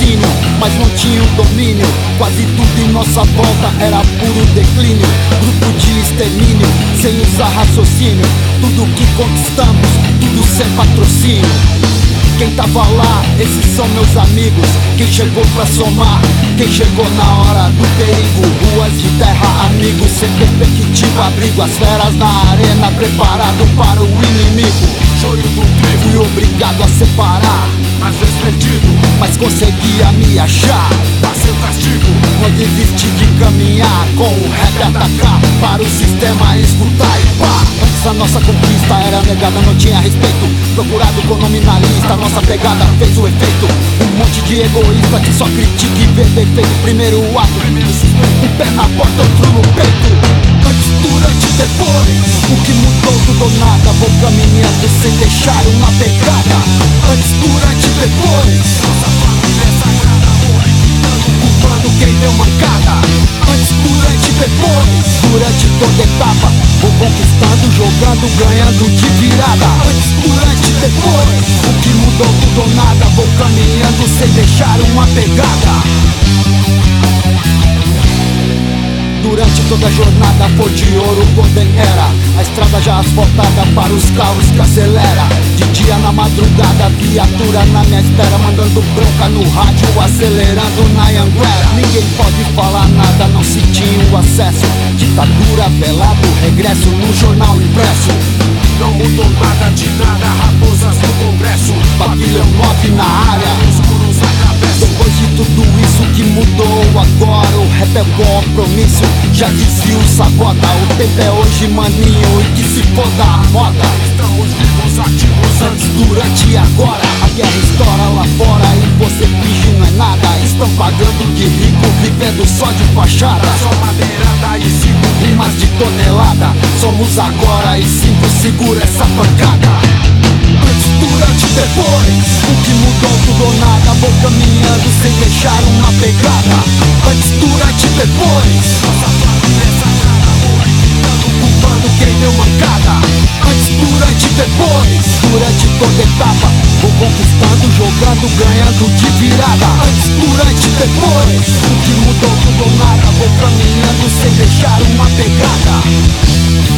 patrocínio, mas não tinha um domínio. Quase tudo em nossa volta era puro declínio. Grupo de extermínio, sem usar raciocínio. Tudo que conquistamos, tudo sem patrocínio. Quem tava lá, esses são meus amigos. Quem chegou pra somar, quem chegou na hora do perigo. Ruas de terra, amigos, sem perspectiva, abrigo. As feras na arena, preparado para o inimigo. Joio do trigo, Fui obrigado a separar, às vezes perdido, mas conseguia me achar. dá seu castigo. Não desisti de caminhar, com o rap atacar, para o sistema escutar e pá. Antes a nossa conquista era negada, não tinha respeito. Procurado com nominalista, nossa pegada fez o efeito. Um monte de egoísta que só critica e vê defeito. Primeiro ato, Primeiro suspeito, um pé na porta, outro no peito. Antes, durante e depois, o que mudou tudo ou nada. Vou caminhando sem deixar uma pegada. Antes, durante e depois, nossa família é sagrada. Morre culpando quem deu mancada. Antes, durante e depois, durante toda etapa, vou conquistando, jogando, ganhando de virada. Antes, durante e depois, o que mudou tudo ou nada. Vou caminhando sem deixar uma pegada. Durante toda a jornada foi de ouro Golden Era. A estrada já asfaltada para os carros que acelera. De dia na madrugada, viatura na minha espera, mandando bronca no rádio, acelerando na Anguera. Ninguém pode falar nada, não se tinha o acesso. Ditadura, velado, regresso no jornal impresso. não mudou nada de nada. Raposas no congresso, Pavilhão 9 na área. os muros atravessam. Depois de tudo isso que mudou agora, o rap é compromisso. Já dizia o Sabota, o tempo é hoje, maninho, e que se foda a moda. Estamos vivos, ativos, Antes, durante e agora, a guerra estoura lá fora e você finge não é nada. Estão pagando de rico, vivendo só de fachada. só madeirada e cinco. Rimas de tonelada, somos agora e 5, segura essa pancada. Antes, durante e depois, o que mudou tudo ou nada. Vou caminhando sem deixar uma pegada. Antes, durante e depois, Nossa família é sagrada. Morre culpando quem deu mancada. Antes, durante e depois, durante toda etapa, vou conquistando, jogando, ganhando de virada. Antes, durante e depois, o que mudou tudo ou nada. Vou caminhando sem deixar uma pegada.